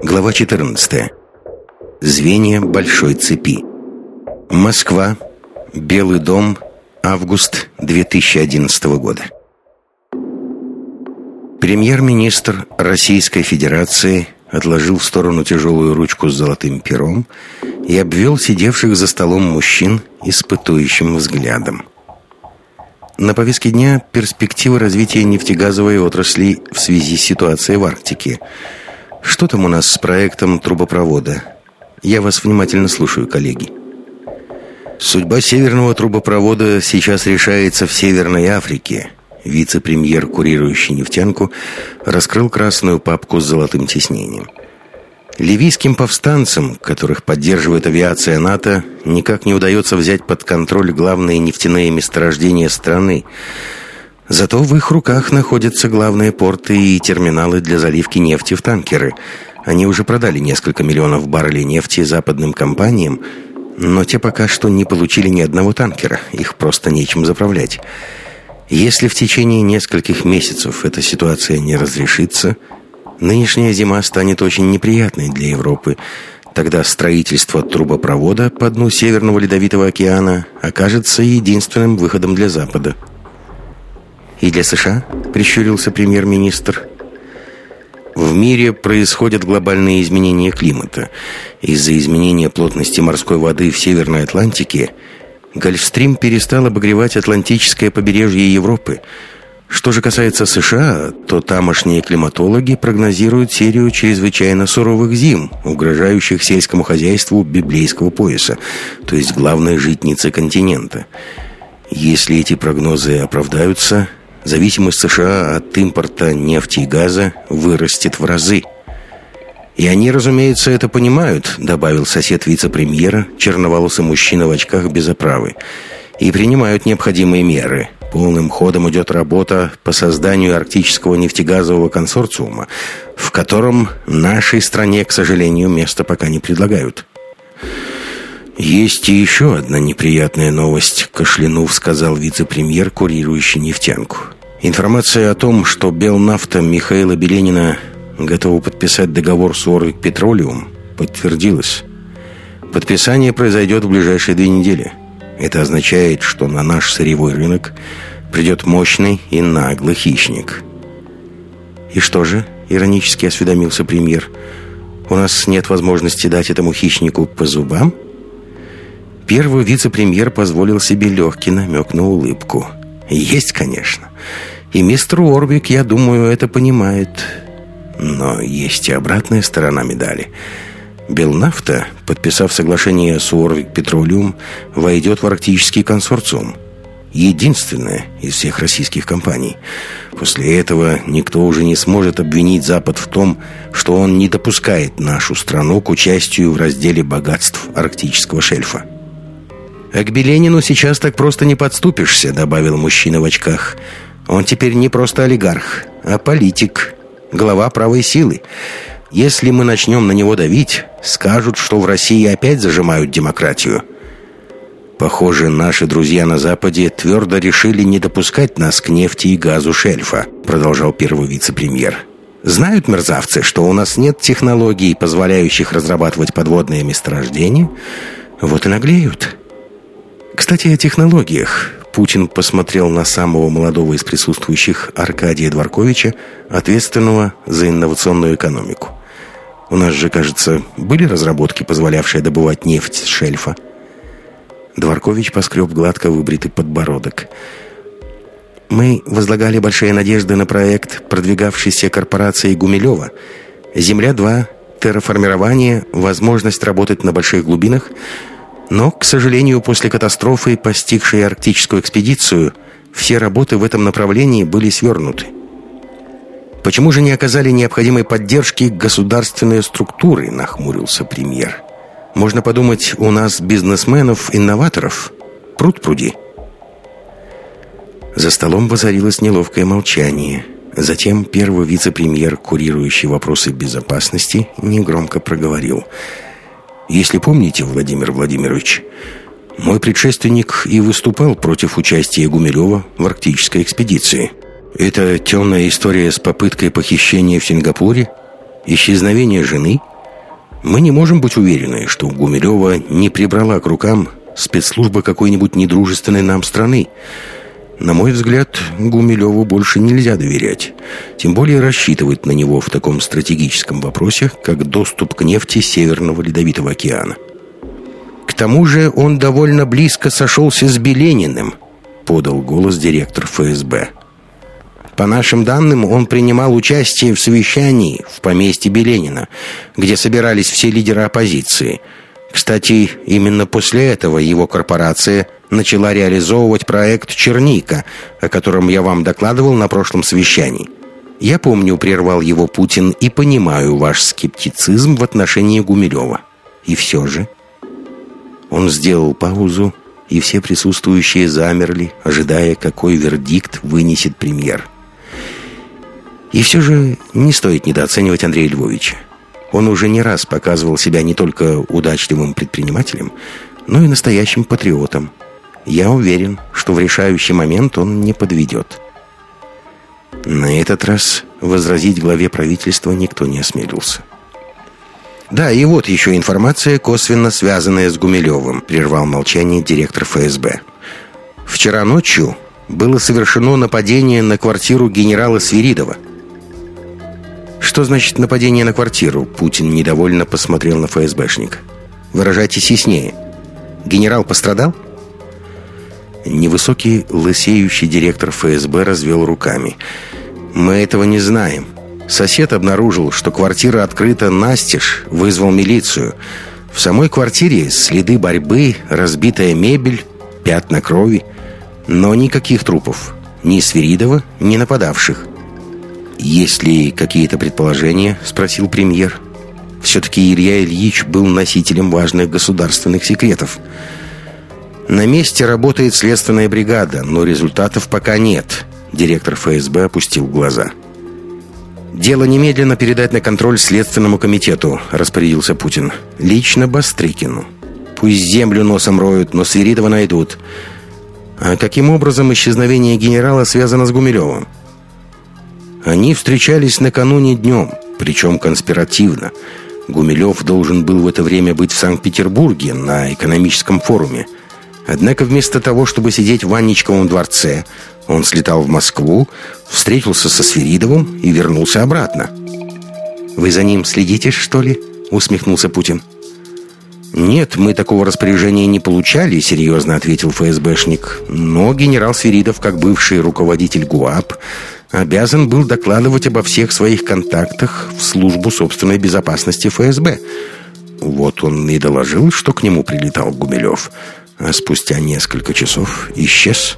Глава 14. Звенья большой цепи. Москва. Белый дом. Август 2011 года. Премьер-министр Российской Федерации отложил в сторону тяжелую ручку с золотым пером и обвел сидевших за столом мужчин испытующим взглядом. На повестке дня перспективы развития нефтегазовой отрасли в связи с ситуацией в Арктике. Что там у нас с проектом трубопровода? Я вас внимательно слушаю, коллеги. Судьба северного трубопровода сейчас решается в Северной Африке. Вице-премьер, курирующий нефтянку, раскрыл красную папку с золотым тиснением. Ливийским повстанцам, которых поддерживает авиация НАТО, никак не удается взять под контроль главные нефтяные месторождения страны. Зато в их руках находятся главные порты и терминалы для заливки нефти в танкеры. Они уже продали несколько миллионов баррелей нефти западным компаниям, но те пока что не получили ни одного танкера, их просто нечем заправлять. Если в течение нескольких месяцев эта ситуация не разрешится, нынешняя зима станет очень неприятной для Европы. Тогда строительство трубопровода по дну Северного Ледовитого океана окажется единственным выходом для Запада. «И для США?» – прищурился премьер-министр. В мире происходят глобальные изменения климата. Из-за изменения плотности морской воды в Северной Атлантике Гольфстрим перестал обогревать Атлантическое побережье Европы. Что же касается США, то тамошние климатологи прогнозируют серию чрезвычайно суровых зим, угрожающих сельскому хозяйству библейского пояса, то есть главной житницы континента. Если эти прогнозы оправдаются, зависимость США от импорта нефти и газа вырастет в разы. «И они, разумеется, это понимают», — добавил сосед вице-премьера, черноволосый мужчина в очках без оправы, «и принимают необходимые меры. Полным ходом идет работа по созданию арктического нефтегазового консорциума, в котором нашей стране, к сожалению, место пока не предлагают». «Есть и еще одна неприятная новость», — кашлянув, сказал вице-премьер, курирующий нефтянку. «Информация о том, что Белнафта Михаила Беленина готова подписать договор с Уорвик Петролиум, подтвердилась. Подписание произойдет в ближайшие 2 недели. Это означает, что на наш сырьевой рынок придет мощный и наглый хищник». «И что же?» — иронически осведомился премьер. «У нас нет возможности дать этому хищнику по зубам?» Первый вице-премьер позволил себе легкий намек на улыбку. «Есть, конечно. И мистер Уорвик, я думаю, это понимает. Но есть и обратная сторона медали. Белнафта, подписав соглашение с Уорвик Петролиум, войдет в арктический консорциум. Единственная из всех российских компаний. После этого никто уже не сможет обвинить Запад в том, что он не допускает нашу страну к участию в разделе богатств арктического шельфа». «А к Беленину сейчас так просто не подступишься», — добавил мужчина в очках. «Он теперь не просто олигарх, а политик, глава правой силы. Если мы начнем на него давить, скажут, что в России опять зажимают демократию». «Похоже, наши друзья на Западе твердо решили не допускать нас к нефти и газу шельфа», — продолжал первый вице-премьер. «Знают мерзавцы, что у нас нет технологий, позволяющих разрабатывать подводные месторождения, вот и наглеют». «Кстати, о технологиях». Путин посмотрел на самого молодого из присутствующих, Аркадия Дворковича, ответственного за инновационную экономику. «У нас же, кажется, были разработки, позволявшие добывать нефть с шельфа?» Дворкович поскреб гладко выбритый подбородок. «Мы возлагали большие надежды на проект, продвигавшийся корпорацией Гумилева. Земля-2, терраформирование, возможность работать на больших глубинах. Но, к сожалению, после катастрофы, постигшей арктическую экспедицию, все работы в этом направлении были свернуты. Почему же не оказали необходимой поддержки государственные структуры?» — нахмурился премьер. «Можно подумать, у нас бизнесменов-инноваторов пруд-пруди». За столом воцарилось неловкое молчание. Затем первый вице-премьер, курирующий вопросы безопасности, негромко проговорил: «Если помните, Владимир Владимирович, мой предшественник и выступал против участия Гумилева в арктической экспедиции. Это темная история с попыткой похищения в Сингапуре, исчезновение жены, Мы не можем быть уверены, что Гумилева не прибрала к рукам спецслужба какой-нибудь недружественной нам страны. На мой взгляд, Гумилеву больше нельзя доверять. Тем более рассчитывать на него в таком стратегическом вопросе, как доступ к нефти Северного Ледовитого океана. К тому же он довольно близко сошелся с Белениным, подал голос директор ФСБ. По нашим данным, он принимал участие в совещании в поместье Беленина, где собирались все лидеры оппозиции. Кстати, именно после этого его корпорация начала реализовывать проект «Черника», о котором я вам докладывал на прошлом совещании. Я помню, прервал его Путин, и понимаю ваш скептицизм в отношении Гумилева. И все же... Он сделал паузу, и все присутствующие замерли, ожидая, какой вердикт вынесет премьер. И все же не стоит недооценивать Андрея Львовича. Он уже не раз показывал себя не только удачливым предпринимателем, но и настоящим патриотом. Я уверен, что в решающий момент он не подведет. На этот раз возразить главе правительства никто не осмелился. «Да, и вот еще информация, косвенно связанная с Гумилевым», — прервал молчание директор ФСБ. «Вчера ночью было совершено нападение на квартиру генерала Свиридова». «Что значит нападение на квартиру?» Путин недовольно посмотрел на ФСБшника. «Выражайтесь яснее. Генерал пострадал?» Невысокий, лысеющий директор ФСБ развел руками. «Мы этого не знаем. Сосед обнаружил, что квартира открыта настежь, вызвал милицию. В самой квартире следы борьбы, разбитая мебель, пятна крови. Но никаких трупов. Ни Свиридова, ни нападавших». «Есть ли какие-то предположения?» – спросил премьер. «Все-таки Илья Ильич был носителем важных государственных секретов». «На месте работает следственная бригада, но результатов пока нет». Директор ФСБ опустил глаза. «Дело немедленно передать на контроль Следственному комитету», — распорядился Путин. «Лично Бастрыкину. Пусть землю носом роют, но Свиридова найдут». «А каким образом исчезновение генерала связано с Гумилевым?» «Они встречались накануне днем, причем конспиративно. Гумилев должен был в это время быть в Санкт-Петербурге на экономическом форуме. Однако вместо того, чтобы сидеть в Анничковом дворце, он слетал в Москву, встретился со Свиридовым и вернулся обратно». «Вы за ним следите, что ли?» — усмехнулся Путин. «Нет, мы такого распоряжения не получали», — серьезно ответил ФСБшник. «Но генерал Свиридов, как бывший руководитель ГУАП, обязан был докладывать обо всех своих контактах в службу собственной безопасности ФСБ. Вот он и доложил, что к нему прилетал Гумилев, а спустя несколько часов исчез».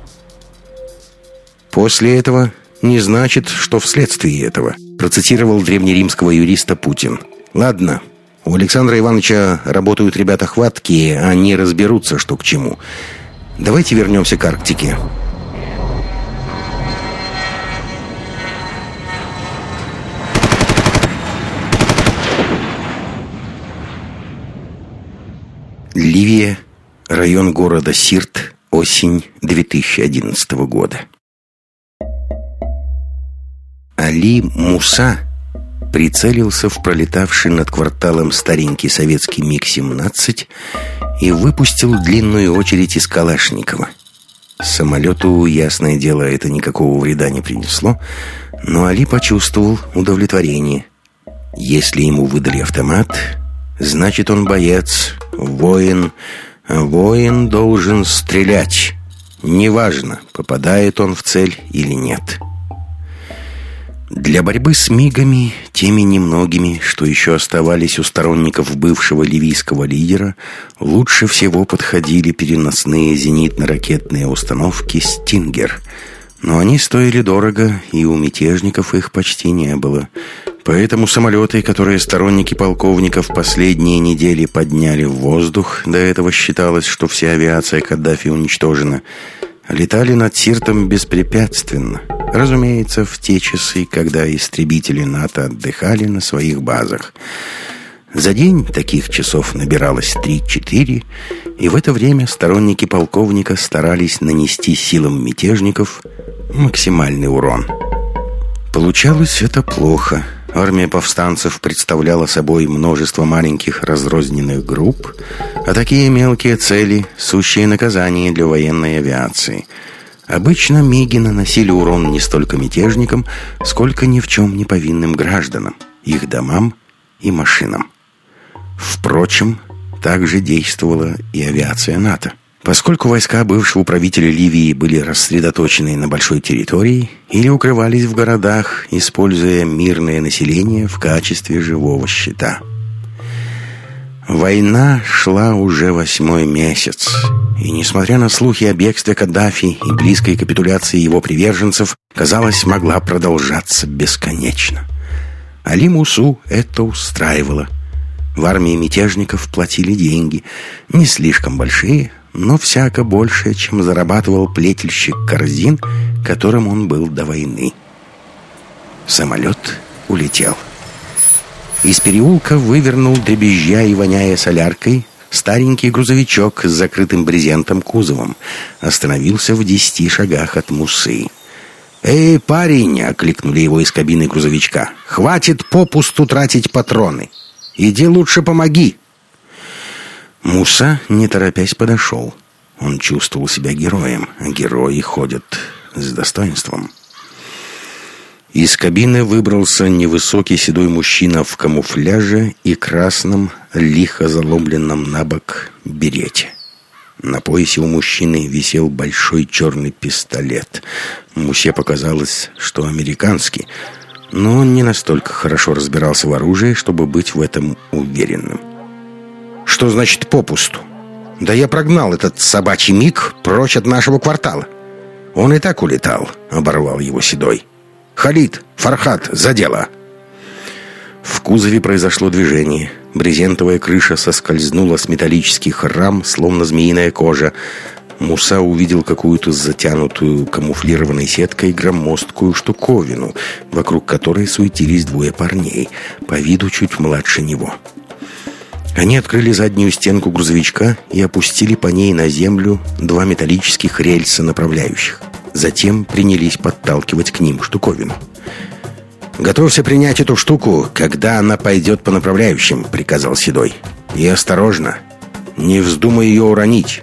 «После этого не значит, что вследствие этого», процитировал древнеримского юриста Путин. «Ладно, у Александра Ивановича работают ребята хваткие, они разберутся, что к чему. Давайте вернемся к Арктике». Ливия, район города Сирт, осень 2011 года. Али Муса прицелился в пролетавший над кварталом старенький советский МиГ-17 и выпустил длинную очередь из Калашникова. Самолету, ясное дело, это никакого вреда не принесло, но Али почувствовал удовлетворение. Если ему выдали автомат, значит, он боец, воин, а воин должен стрелять. Неважно, попадает он в цель или нет. Для борьбы с МиГами, теми немногими, что еще оставались у сторонников бывшего ливийского лидера, лучше всего подходили переносные зенитно-ракетные установки «Стингер». Но они стоили дорого, и у мятежников их почти не было. Поэтому самолеты, которые сторонники полковников последние недели подняли в воздух, до этого считалось, что вся авиация Каддафи уничтожена, летали над Сиртом беспрепятственно. Разумеется, в те часы, когда истребители НАТО отдыхали на своих базах. За день таких часов набиралось 3-4, и в это время сторонники полковника старались нанести силам мятежников максимальный урон. Получалось это плохо. Армия повстанцев представляла собой множество маленьких разрозненных групп, а такие мелкие цели – сущие наказания для военной авиации. Обычно миги наносили урон не столько мятежникам, сколько ни в чем не повинным гражданам, их домам и машинам. Впрочем, также действовала и авиация НАТО. Поскольку войска бывшего правителя Ливии были рассредоточены на большой территории или укрывались в городах, используя мирное население в качестве живого щита. Война шла уже 8-й месяц, и, несмотря на слухи о бегстве Каддафи и близкой капитуляции его приверженцев, казалось, могла продолжаться бесконечно. Али Мусу это устраивало. В армии мятежников платили деньги, не слишком большие, но всяко больше, чем зарабатывал плетельщик корзин, которым он был до войны. Самолет улетел. Из переулка вывернул, дребезжа и воняя соляркой, старенький грузовичок с закрытым брезентом кузовом. Остановился в 10 шагах от Мусы. «Эй, парень!» — окликнули его из кабины грузовичка. «Хватит попусту тратить патроны! Иди лучше помоги!» Муса, не торопясь, подошел. Он чувствовал себя героем, а герои ходят с достоинством. Из кабины выбрался невысокий седой мужчина в камуфляже и красном, лихо заломленном на бок берете. На поясе у мужчины висел большой черный пистолет. Мусе показалось, что американский, но он не настолько хорошо разбирался в оружии, чтобы быть в этом уверенным. «Что значит попусту? Да я прогнал этот собачий миг прочь от нашего квартала. Он и так улетал», — оборвал его седой. «Халид, Фархат, за дело!» В кузове произошло движение. Брезентовая крыша соскользнула с металлических рам, словно змеиная кожа. Муса увидел какую-то затянутую камуфлированной сеткой громоздкую штуковину, вокруг которой суетились 2 парней, по виду чуть младше него. Они открыли заднюю стенку грузовичка и опустили по ней на землю 2 металлических рельса направляющих. Затем принялись подталкивать к ним штуковину. «Готовься принять эту штуку, когда она пойдет по направляющим», — приказал Седой. «И осторожно, не вздумай ее уронить».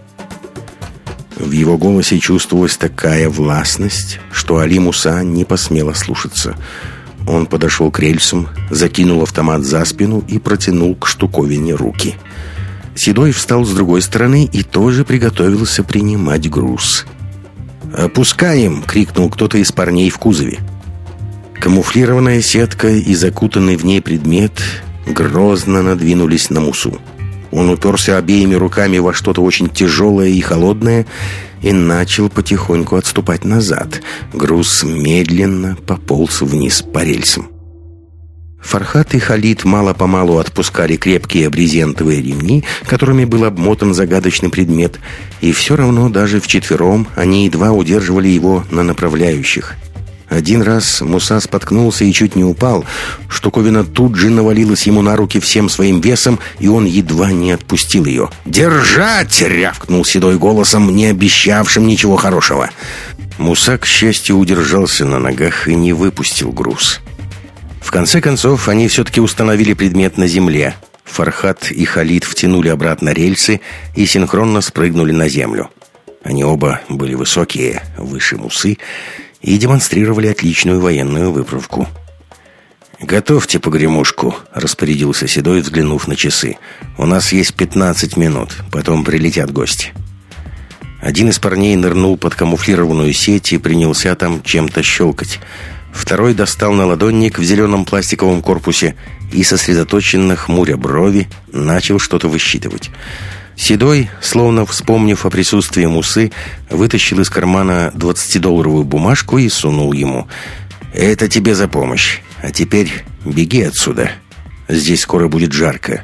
В его голосе чувствовалась такая властность, что Али Муса не посмел ослушаться. Он подошел к рельсам, закинул автомат за спину и протянул к штуковине руки. Седой встал с другой стороны и тоже приготовился принимать груз. «Опускаем!» — крикнул кто-то из парней в кузове. Камуфлированная сетка и закутанный в ней предмет грозно надвинулись на Мусу. Он уперся обеими руками во что-то очень тяжелое и холодное и начал потихоньку отступать назад. Груз медленно пополз вниз по рельсам. Фархат и Халид мало-помалу отпускали крепкие брезентовые ремни, которыми был обмотан загадочный предмет, и все равно даже вчетвером они едва удерживали его на направляющих. Один раз Муса споткнулся и чуть не упал. Штуковина тут же навалилась ему на руки всем своим весом, и он едва не отпустил ее. «Держать!» — рявкнул седой голосом, не обещавшим ничего хорошего. Муса, к счастью, удержался на ногах и не выпустил груз. В конце концов, они все-таки установили предмет на земле. Фархат и Халид втянули обратно рельсы и синхронно спрыгнули на землю. Они оба были высокие, выше Мусы, и демонстрировали отличную военную выправку. «Готовьте погремушку», — распорядился Седой, взглянув на часы. «У нас есть 15 минут, потом прилетят гости». Один из парней нырнул под камуфлированную сеть и принялся там чем-то щелкать. Второй достал наладонник в зеленом пластиковом корпусе и, сосредоточенно хмуря брови, начал что-то высчитывать. Седой, словно вспомнив о присутствии Мусы, вытащил из кармана 20-долларовую бумажку и сунул ему. «Это тебе за помощь. А теперь беги отсюда. Здесь скоро будет жарко».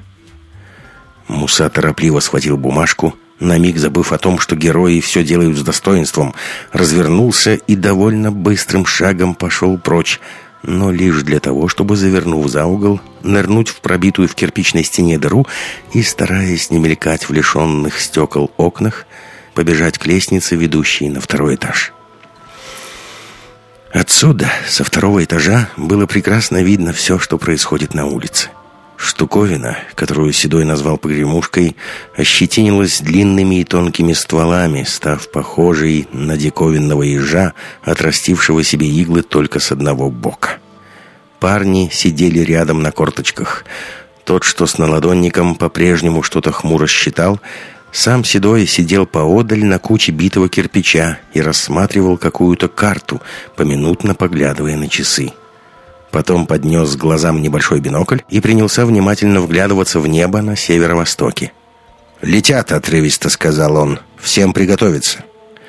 Муса торопливо схватил бумажку, на миг забыв о том, что герои все делают с достоинством, развернулся и довольно быстрым шагом пошел прочь, но лишь для того, чтобы, завернув за угол, нырнуть в пробитую в кирпичной стене дыру и, стараясь не мелькать в лишенных стекол окнах, побежать к лестнице, ведущей на 2-й этаж. Отсюда, со второго этажа, было прекрасно видно все, что происходит на улице. Штуковина, которую Седой назвал погремушкой, ощетинилась длинными и тонкими стволами, став похожей на диковинного ежа, отрастившего себе иглы только с одного бока. Парни сидели рядом на корточках. Тот, что с наладонником, по-прежнему что-то хмуро считал. Сам Седой сидел поодаль на куче битого кирпича и рассматривал какую-то карту, поминутно поглядывая на часы. Потом поднес к глазам небольшой бинокль и принялся внимательно вглядываться в небо на северо-востоке. «Летят», — отрывисто сказал он. «Всем приготовиться».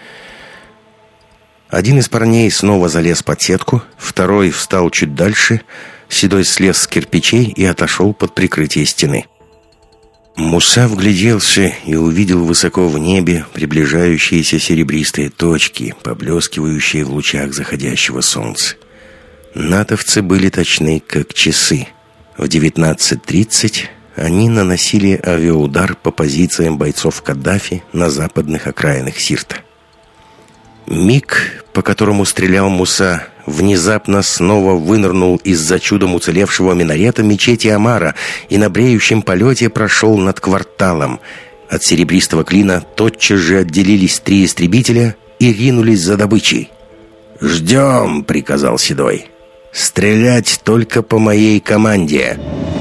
Один из парней снова залез под сетку, второй встал чуть дальше. Седой слез с кирпичей и отошел под прикрытие стены. Муса вгляделся и увидел высоко в небе приближающиеся серебристые точки, поблескивающие в лучах заходящего солнца. Натовцы были точны, как часы. В 19:30 они наносили авиаудар по позициям бойцов Каддафи на западных окраинах Сирта. Миг, по которому стрелял Муса, внезапно снова вынырнул из-за чудом уцелевшего минарета мечети Омара и на бреющем полете прошел над кварталом. От серебристого клина тотчас же отделились 3 истребителя и ринулись за добычей. «Ждем», — приказал Седой. «Стрелять только по моей команде».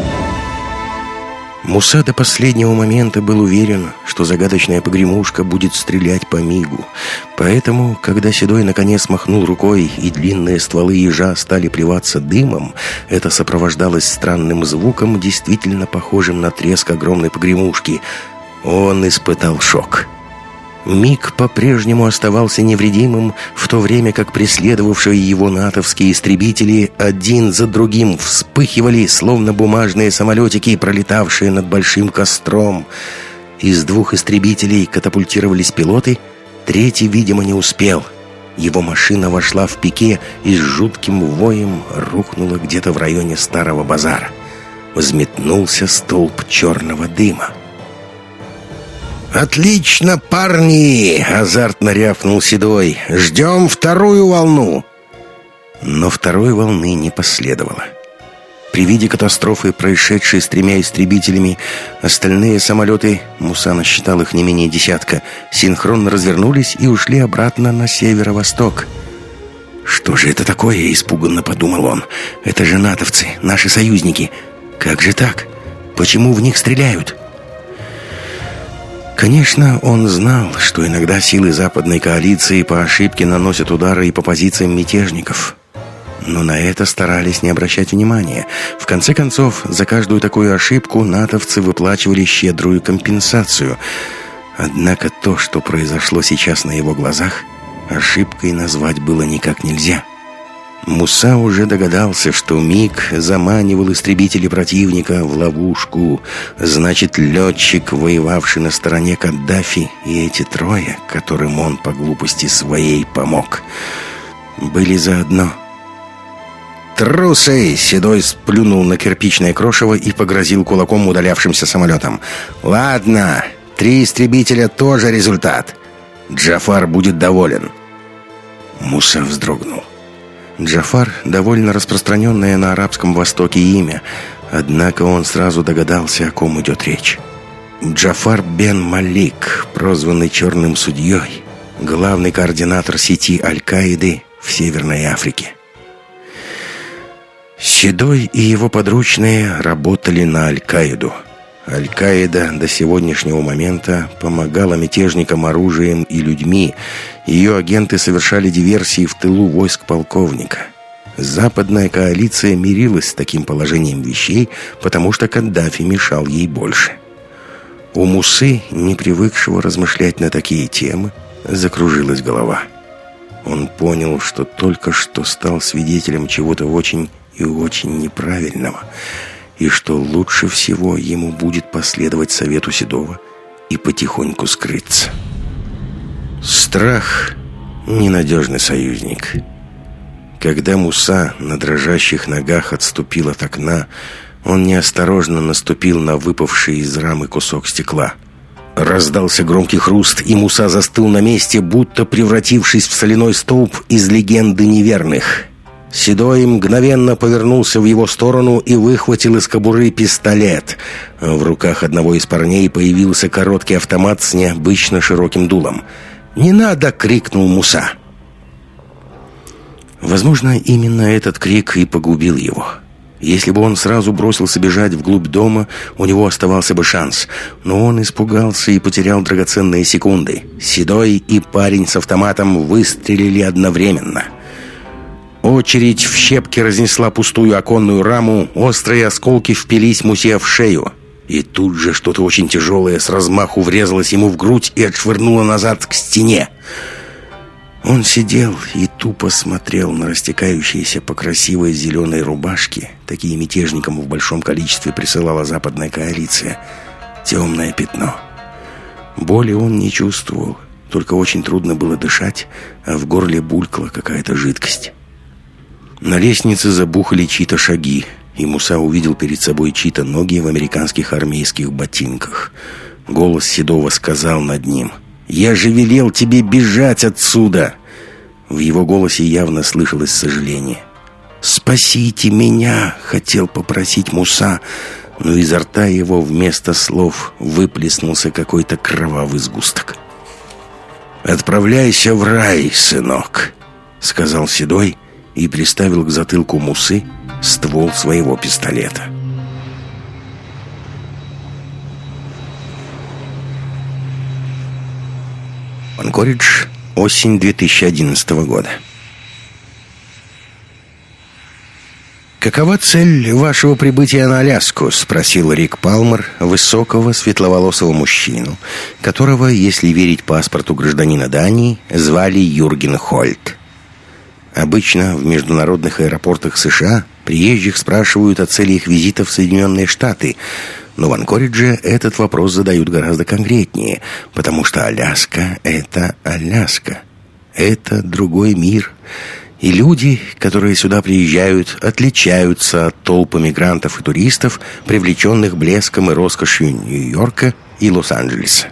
Муса до последнего момента был уверен, что загадочная погремушка будет стрелять по мигу. Поэтому, когда Седой наконец махнул рукой и длинные стволы ежа стали плеваться дымом, это сопровождалось странным звуком, действительно похожим на треск огромной погремушки. Он испытал шок. Миг по-прежнему оставался невредимым, в то время как преследовавшие его натовские истребители один за другим вспыхивали, словно бумажные самолетики, пролетавшие над большим костром. Из 2 истребителей катапультировались пилоты, 3-й, видимо, не успел. Его машина вошла в пике и с жутким воем рухнула где-то в районе Старого базара. Взметнулся столб черного дыма. «Отлично, парни!» — азартно рявкнул Седой. «Ждем вторую волну!» Но второй волны не последовало. При виде катастрофы, происшедшей с 3 истребителями, остальные самолеты, Муса насчитал их не менее 10, синхронно развернулись и ушли обратно на северо-восток. «Что же это такое?» — испуганно подумал он. «Это же натовцы, наши союзники. Как же так? Почему в них стреляют?» Конечно, он знал, что иногда силы западной коалиции по ошибке наносят удары и по позициям мятежников. Но на это старались не обращать внимания. В конце концов, за каждую такую ошибку натовцы выплачивали щедрую компенсацию. Однако то, что произошло сейчас на его глазах, ошибкой назвать было никак нельзя. Муса уже догадался, что МиГ заманивал истребители противника в ловушку. Значит, летчик, воевавший на стороне Каддафи, и эти 3, которым он по глупости своей помог, были заодно. «Трусы!» — Седой сплюнул на кирпичное крошево и погрозил кулаком удалявшимся самолетом. «Ладно, 3 истребителя тоже результат. Джафар будет доволен». Муса вздрогнул. Джафар — довольно распространенное на Арабском Востоке имя, однако он сразу догадался, о ком идет речь. Джафар бен Малик, прозванный Черным судьей, главный координатор сети Аль-Каиды в Северной Африке. Седой и его подручные работали на Аль-Каиду. Аль-Каида до сегодняшнего момента помогала мятежникам оружием и людьми. Ее агенты совершали диверсии в тылу войск полковника. Западная коалиция мирилась с таким положением вещей, потому что Каддафи мешал ей больше. У Мусы, не привыкшего размышлять на такие темы, закружилась голова. Он понял, что только что стал свидетелем чего-то очень и очень неправильного, и что лучше всего ему будет последовать совету Седова и потихоньку скрыться. Страх — ненадежный союзник. Когда Муса на дрожащих ногах отступил от окна, он неосторожно наступил на выпавший из рамы кусок стекла. Раздался громкий хруст, и Муса застыл на месте, будто превратившись в соляной столб из легенды неверных. Седой мгновенно повернулся в его сторону и выхватил из кобуры пистолет. В руках одного из парней появился короткий автомат с необычно широким дулом. «Не надо!» — крикнул Муса. Возможно, именно этот крик и погубил его. Если бы он сразу бросился бежать вглубь дома, у него оставался бы шанс. Но он испугался и потерял драгоценные секунды. Седой и парень с автоматом выстрелили одновременно. Очередь в щепки разнесла пустую оконную раму, острые осколки впились Мусе в шею. И тут же что-то очень тяжелое с размаху врезалось ему в грудь и отшвырнуло назад к стене. Он сидел и тупо смотрел на растекающиеся по красивой зеленой рубашке. Такие мятежникам в большом количестве присылала западная коалиция. Темное пятно. Боли он не чувствовал, только очень трудно было дышать, а в горле булькала какая-то жидкость. На лестнице забухали чьи-то шаги, и Муса увидел перед собой чьи-то ноги в американских армейских ботинках. Голос Седова сказал над ним: «Я же велел тебе бежать отсюда!» В его голосе явно слышалось сожаление. «Спасите меня!» — хотел попросить Муса, но изо рта его вместо слов выплеснулся какой-то кровавый сгусток. «Отправляйся в рай, сынок!» — сказал Седой и приставил к затылку Мусы ствол своего пистолета. Анкоридж, осень 2011 года. «Какова цель вашего прибытия на Аляску?» — спросил Рик Палмер, высокого светловолосого мужчину, которого, если верить паспорту гражданина Дании, звали Юрген Хольт. Обычно в международных аэропортах США приезжих спрашивают о цели их визита в Соединенные Штаты, но в Анкоридже этот вопрос задают гораздо конкретнее, потому что Аляска — это Аляска. Это другой мир. И люди, которые сюда приезжают, отличаются от толп мигрантов и туристов, привлеченных блеском и роскошью Нью-Йорка и Лос-Анджелеса.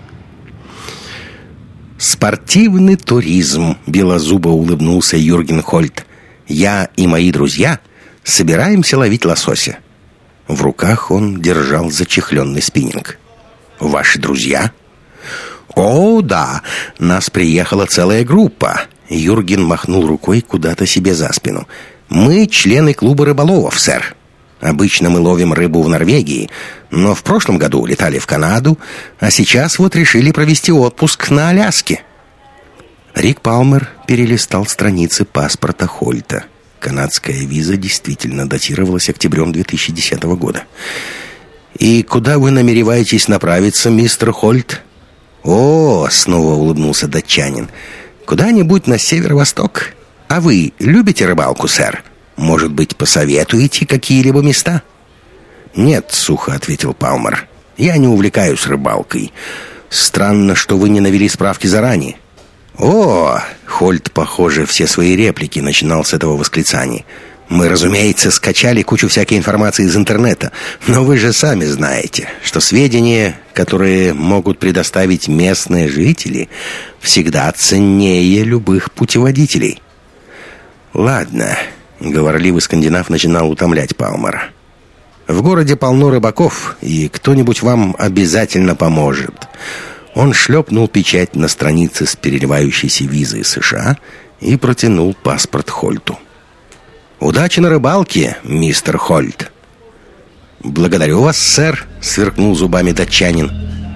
«Спортивный туризм», — белозубо улыбнулся Юрген Хольт. «Я и мои друзья собираемся ловить лосося». В руках он держал зачехленный спиннинг. «Ваши друзья?» «О, да, нас приехала целая группа». Юрген махнул рукой куда-то себе за спину. «Мы члены клуба рыболовов, сэр. Обычно мы ловим рыбу в Норвегии, но в прошлом году летали в Канаду, а сейчас вот решили провести отпуск на Аляске». Рик Палмер перелистал страницы паспорта Хольта. Канадская виза действительно датировалась октябрем 2010 года. «И куда вы намереваетесь направиться, мистер Хольт?» «О, — снова улыбнулся датчанин, — куда-нибудь на северо-восток. А вы любите рыбалку, сэр? Может быть, посоветуете какие-либо места?» «Нет, — сухо ответил Палмер, — я не увлекаюсь рыбалкой. Странно, что вы не навели справки заранее». «О!» — Хольт, похоже, все свои реплики начинал с этого восклицания. «Мы, разумеется, скачали кучу всякой информации из интернета, но вы же сами знаете, что сведения, которые могут предоставить местные жители, всегда ценнее любых путеводителей». «Ладно», — говорливый скандинав начинал утомлять Палмера. «В городе полно рыбаков, и кто-нибудь вам обязательно поможет». Он шлепнул печать на странице с переливающейся визой США и протянул паспорт Хольту. «Удачи на рыбалке, мистер Хольт!» «Благодарю вас, сэр!» — сверкнул зубами датчанин.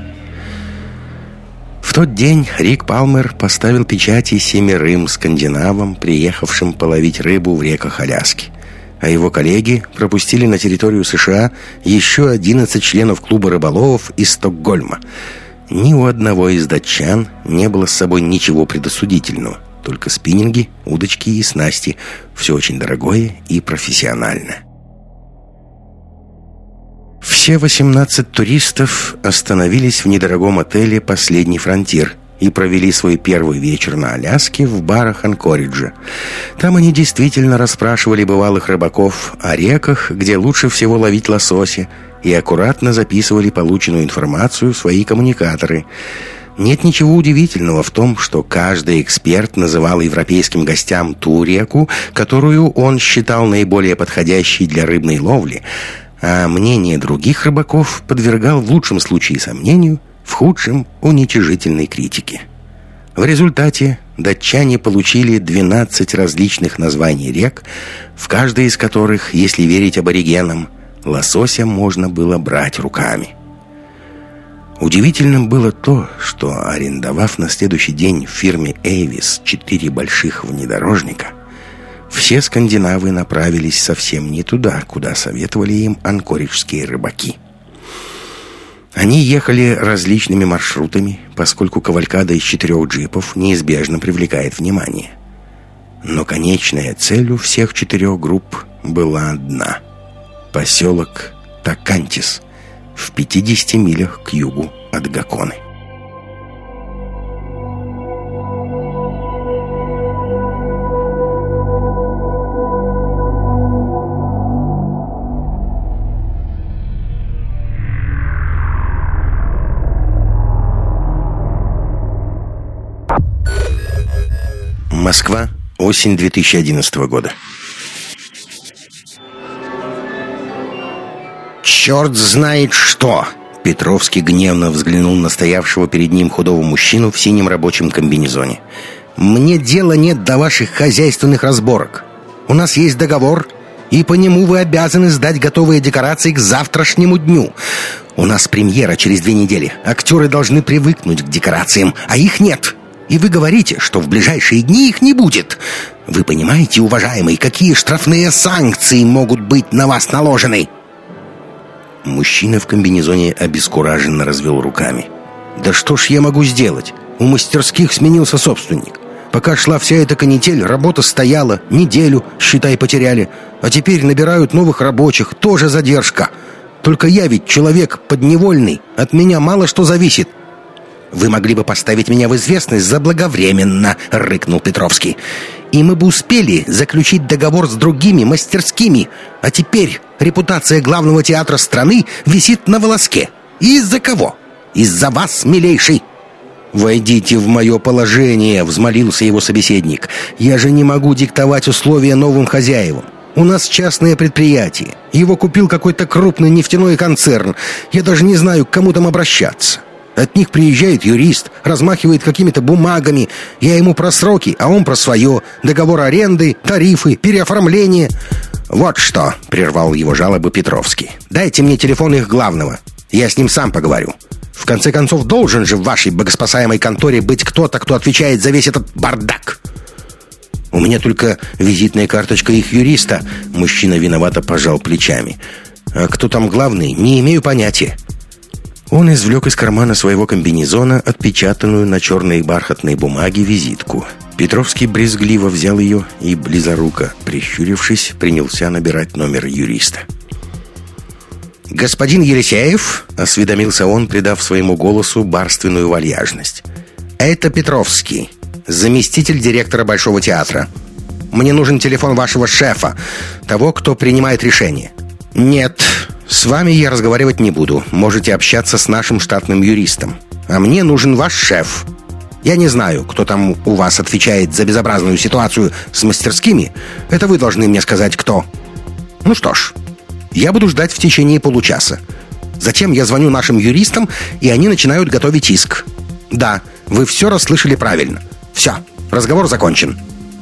В тот день Рик Палмер поставил печати 7 скандинавам, приехавшим половить рыбу в реках Аляски. А его коллеги пропустили на территорию США еще 11 членов клуба рыболовов из Стокгольма. Ни у одного из датчан не было с собой ничего предосудительного. Только спиннинги, удочки и снасти. Все очень дорогое и профессиональное. Все 18 туристов остановились в недорогом отеле «Последний фронтир», и провели свой первый вечер на Аляске в барах Анкориджа. Там они действительно расспрашивали бывалых рыбаков о реках, где лучше всего ловить лосося, и аккуратно записывали полученную информацию в свои коммуникаторы. Нет ничего удивительного в том, что каждый эксперт называл европейским гостям ту реку, которую он считал наиболее подходящей для рыбной ловли, а мнение других рыбаков подвергал в лучшем случае сомнению, в худшем — уничижительной критике. В результате датчане получили 12 различных названий рек, в каждой из которых, если верить аборигенам, лосося можно было брать руками. Удивительным было то, что, арендовав на следующий день в фирме «Эйвис» 4 больших внедорожника, все скандинавы направились совсем не туда, куда советовали им анкориджские рыбаки. Они ехали различными маршрутами, поскольку кавалькада из 4 джипов неизбежно привлекает внимание. Но конечная цель у всех 4 групп была одна — поселок Такантис в 50 милях к югу от Гаконы. Москва, осень 2011 года. «Черт знает что!» Петровский гневно взглянул на стоявшего перед ним худого мужчину в синем рабочем комбинезоне. «Мне дела нет до ваших хозяйственных разборок. У нас есть договор, и по нему вы обязаны сдать готовые декорации к завтрашнему дню. У нас премьера через 2 недели. Актеры должны привыкнуть к декорациям, а их нет. И вы говорите, что в ближайшие дни их не будет. Вы понимаете, уважаемый, какие штрафные санкции могут быть на вас наложены?» Мужчина в комбинезоне обескураженно развел руками. «Да что ж я могу сделать? У мастерских сменился собственник. Пока шла вся эта канитель, работа стояла, неделю, считай, потеряли. А теперь набирают новых рабочих, тоже задержка. Только я ведь человек подневольный, от меня мало что зависит». «Вы могли бы поставить меня в известность заблаговременно», — рыкнул Петровский. «И мы бы успели заключить договор с другими мастерскими. А теперь репутация главного театра страны висит на волоске. И из-за кого? Из-за вас, милейший!» «Войдите в мое положение», — взмолился его собеседник. «Я же не могу диктовать условия новым хозяевам. У нас частное предприятие. Его купил какой-то крупный нефтяной концерн. Я даже не знаю, к кому там обращаться. От них приезжает юрист, размахивает какими-то бумагами. Я ему про сроки, а он про свое. Договор аренды, тарифы, переоформление». «Вот что», — прервал его жалобы Петровский. «Дайте мне телефон их главного. Я с ним сам поговорю. В конце концов, должен же в вашей богоспасаемой конторе быть кто-то, кто отвечает за весь этот бардак». «У меня только визитная карточка их юриста». Мужчина виновато пожал плечами. «А кто там главный, не имею понятия». Он извлек из кармана своего комбинезона отпечатанную на черной бархатной бумаге визитку. Петровский брезгливо взял ее и, близоруко прищурившись, принялся набирать номер юриста. «Господин Елисеев», — осведомился он, придав своему голосу барственную вальяжность, — «это Петровский, заместитель директора Большого театра. Мне нужен телефон вашего шефа, того, кто принимает решение». «Нет, с вами я разговаривать не буду. Можете общаться с нашим штатным юристом. А мне нужен ваш шеф. Я не знаю, кто там у вас отвечает за безобразную ситуацию с мастерскими. Это вы должны мне сказать, кто. Ну что ж, я буду ждать в течение получаса. Затем я звоню нашим юристам, и они начинают готовить иск. Да, вы все расслышали правильно. Все, разговор закончен».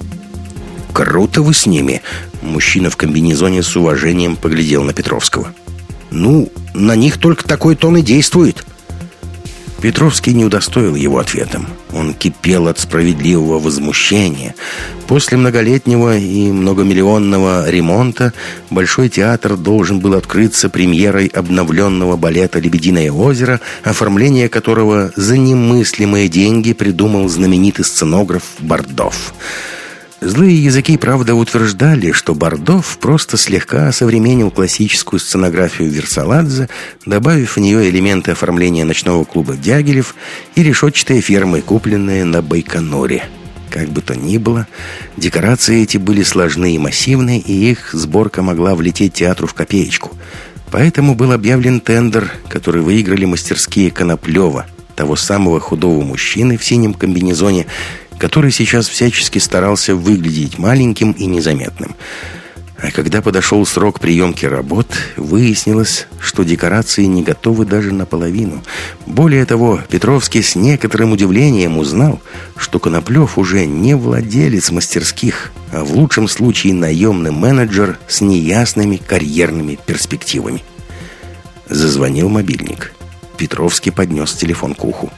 «Круто вы с ними». Мужчина в комбинезоне с уважением поглядел на Петровского. «Ну, на них только такой тон и действует». Петровский не удостоил его ответом. Он кипел от справедливого возмущения. После многолетнего и многомиллионного ремонта Большой театр должен был открыться премьерой обновленного балета «Лебединое озеро», оформление которого за немыслимые деньги придумал знаменитый сценограф Бардов. Злые языки, правда, утверждали, что Бардов просто слегка осовременил классическую сценографию Версаладзе, добавив в нее элементы оформления ночного клуба «Дягилев» и решетчатые фермы, купленные на Байконоре. Как бы то ни было, декорации эти были сложны и массивны, и их сборка могла влететь театру в копеечку. Поэтому был объявлен тендер, который выиграли мастерские Коноплева, того самого худого мужчины в синем комбинезоне, который сейчас всячески старался выглядеть маленьким и незаметным. А когда подошел срок приемки работ, выяснилось, что декорации не готовы даже наполовину. Более того, Петровский с некоторым удивлением узнал, что Коноплев уже не владелец мастерских, а в лучшем случае наемный менеджер с неясными карьерными перспективами. Зазвонил мобильник. Петровский поднес телефон к уху.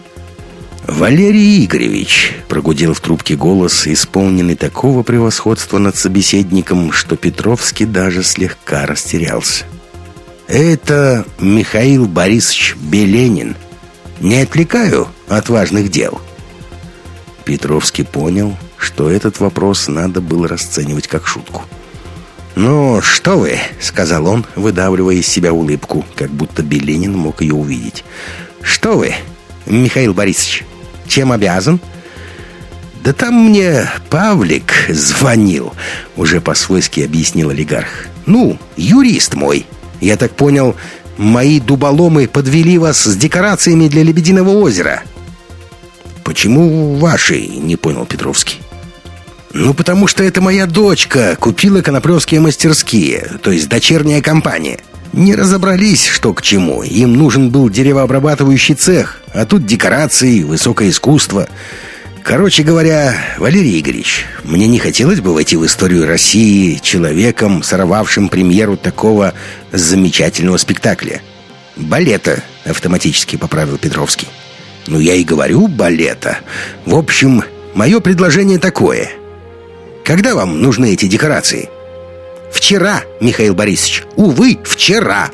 «Валерий Игоревич!» — прогудел в трубке голос, исполненный такого превосходства над собеседником, что Петровский даже слегка растерялся. «Это Михаил Борисович Беленин. Не отвлекаю от важных дел?» Петровский понял, что этот вопрос надо было расценивать как шутку. «Ну, что вы?» — сказал он, выдавливая из себя улыбку, как будто Беленин мог ее увидеть. «Что вы, Михаил Борисович? Чем обязан?» «Да там мне Павлик звонил», — уже по-свойски объяснил олигарх. «Ну, юрист мой. Я так понял, мои дуболомы подвели вас с декорациями для Лебединого озера». «Почему ваши?» — не понял Петровский. «Ну, потому что это моя дочка купила коноплевские мастерские, то есть дочерняя компания. Не разобрались, что к чему. Им нужен был деревообрабатывающий цех, а тут декорации, высокое искусство. Короче говоря, Валерий Игоревич, мне не хотелось бы войти в историю России человеком, сорвавшим премьеру такого замечательного спектакля. Балета», — автоматически поправил Петровский. «Ну, я и говорю, балета. В общем, мое предложение такое. Когда вам нужны эти декорации?» «Вчера, Михаил Борисович. Увы, вчера».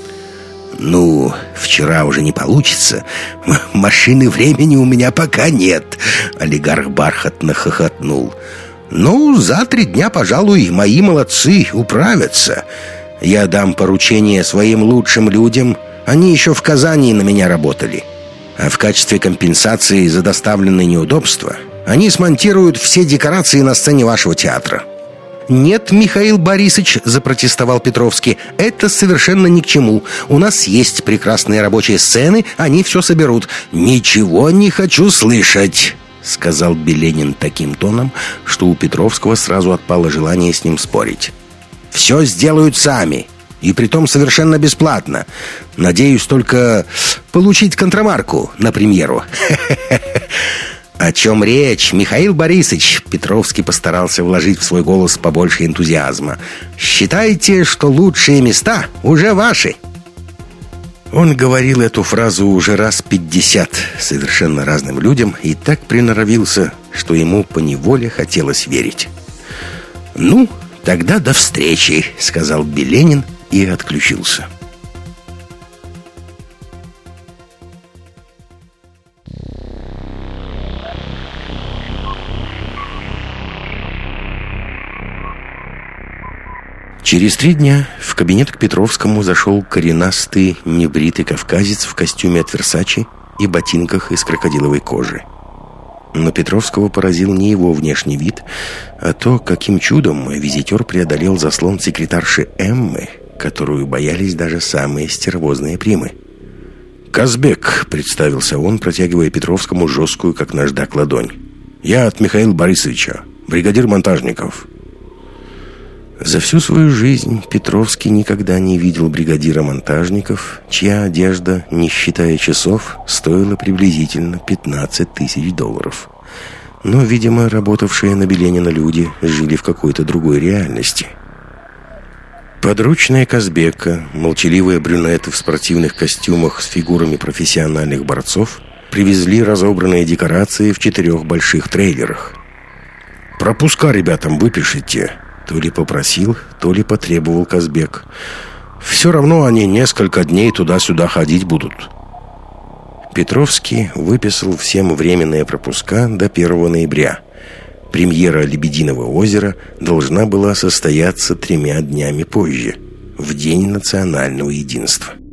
«Ну, вчера уже не получится. Машины времени у меня пока нет», — олигарх бархатно хохотнул. «Ну, за 3 дня, пожалуй, мои молодцы управятся. Я дам поручение своим лучшим людям. Они еще в Казани на меня работали. А в качестве компенсации за доставленные неудобства они смонтируют все декорации на сцене вашего театра». «Нет, Михаил Борисович», — запротестовал Петровский, — «это совершенно ни к чему. У нас есть прекрасные рабочие сцены, они все соберут». «Ничего не хочу слышать», — сказал Беленин таким тоном, что у Петровского сразу отпало желание с ним спорить. «Все сделают сами, и притом совершенно бесплатно. Надеюсь только получить контрамарку на премьеру». «О чем речь, Михаил Борисович?» Петровский постарался вложить в свой голос побольше энтузиазма. «Считайте, что лучшие места уже ваши». Он говорил эту фразу уже раз 50 совершенно разным людям и так приноровился, что ему поневоле хотелось верить. «Ну, тогда до встречи», — сказал Беленин и отключился. Через 3 дня в кабинет к Петровскому зашел коренастый, небритый кавказец в костюме от Версачи и ботинках из крокодиловой кожи. Но Петровского поразил не его внешний вид, а то, каким чудом визитер преодолел заслон секретарши Эммы, которую боялись даже самые стервозные примы. «Казбек», — представился он, протягивая Петровскому жесткую, как наждак, ладонь. «Я от Михаила Борисовича, бригадир монтажников». За всю свою жизнь Петровский никогда не видел бригадира монтажников, чья одежда, не считая часов, стоила приблизительно $15 000. Но, видимо, работавшие на Беленина люди жили в какой-то другой реальности. Подручные Казбека, молчаливые брюнеты в спортивных костюмах с фигурами профессиональных борцов, привезли разобранные декорации в 4 больших трейлерах. «Пропуска ребятам выпишите», — то ли попросил, то ли потребовал Казбек. «Все равно они несколько дней туда-сюда ходить будут». Петровский выписал всем временные пропуска до 1 ноября. Премьера «Лебединого озера» должна была состояться 3 днями позже, в День национального единства.